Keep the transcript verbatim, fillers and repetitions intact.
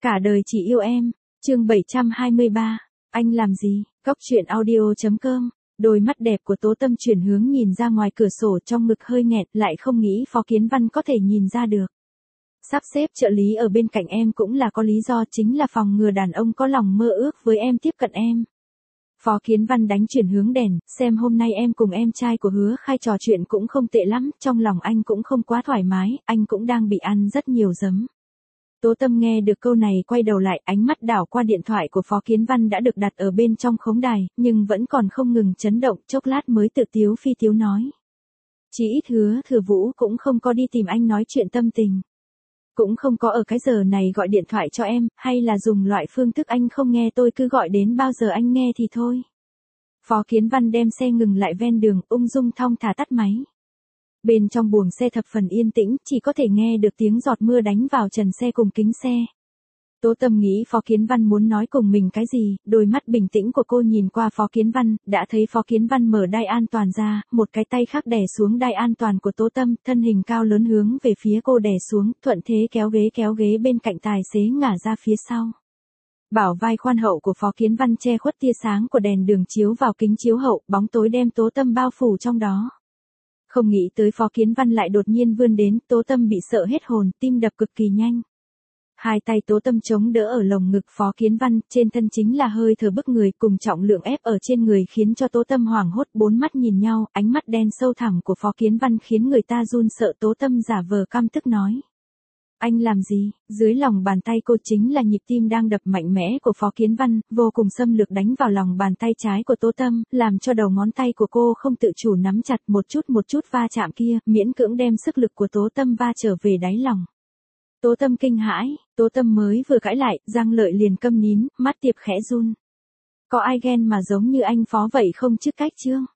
Cả đời chỉ yêu em, chương bảy trăm hai mươi ba, anh làm gì, Cóc truyện audio chấm com. Đôi mắt đẹp của Tố Tâm chuyển hướng nhìn ra ngoài cửa sổ, trong ngực hơi nghẹt, lại không nghĩ Phó Kiến Văn có thể nhìn ra được. Sắp xếp trợ lý ở bên cạnh em cũng là có lý do, chính là phòng ngừa đàn ông có lòng mơ ước với em tiếp cận em. Phó Kiến Văn đánh chuyển hướng đèn, xem hôm nay em cùng em trai của Hứa Khai trò chuyện cũng không tệ lắm, trong lòng anh cũng không quá thoải mái, anh cũng đang bị ăn rất nhiều giấm. Tố Tâm nghe được câu này quay đầu lại, ánh mắt đảo qua điện thoại của Phó Kiến Văn đã được đặt ở bên trong khống đài, nhưng vẫn còn không ngừng chấn động, chốc lát mới tự tiếu phi tiếu nói. Chỉ ít Hứa Thừa Vũ cũng không có đi tìm anh nói chuyện tâm tình. Cũng không có ở cái giờ này gọi điện thoại cho em, hay là dùng loại phương thức anh không nghe tôi cứ gọi đến bao giờ anh nghe thì thôi. Phó Kiến Văn đem xe ngừng lại ven đường, ung dung thong thả tắt máy. Bên trong buồng xe thập phần yên tĩnh, chỉ có thể nghe được tiếng giọt mưa đánh vào trần xe cùng kính xe. Tố Tâm nghĩ Phó Kiến Văn muốn nói cùng mình cái gì, đôi mắt bình tĩnh của cô nhìn qua Phó Kiến Văn, đã thấy Phó Kiến Văn mở đai an toàn ra, một cái tay khác đè xuống đai an toàn của Tố Tâm, thân hình cao lớn hướng về phía cô đè xuống, thuận thế kéo ghế kéo ghế bên cạnh tài xế ngả ra phía sau. Bảo vai khoan hậu của Phó Kiến Văn che khuất tia sáng của đèn đường chiếu vào kính chiếu hậu, bóng tối đem Tố Tâm bao phủ trong đó. Không nghĩ tới Phó Kiến Văn lại đột nhiên vươn đến, Tố Tâm bị sợ hết hồn, tim đập cực kỳ nhanh. Hai tay Tố Tâm chống đỡ ở lồng ngực Phó Kiến Văn, trên thân chính là hơi thở bức người cùng trọng lượng ép ở trên người khiến cho Tố Tâm hoảng hốt, bốn mắt nhìn nhau, ánh mắt đen sâu thẳm của Phó Kiến Văn khiến người ta run sợ. Tố Tâm giả vờ căm tức nói. Anh làm gì? Dưới lòng bàn tay cô chính là nhịp tim đang đập mạnh mẽ của Phó Kiến Văn, vô cùng xâm lược đánh vào lòng bàn tay trái của Tố Tâm, làm cho đầu ngón tay của cô không tự chủ nắm chặt, một chút một chút va chạm kia, miễn cưỡng đem sức lực của Tố Tâm va trở về đáy lòng. Tố Tâm kinh hãi, Tố Tâm mới vừa cãi lại, Giang Lợi liền câm nín, mắt tiệp khẽ run. Có ai ghen mà giống như anh Phó vậy không chứ cách chương?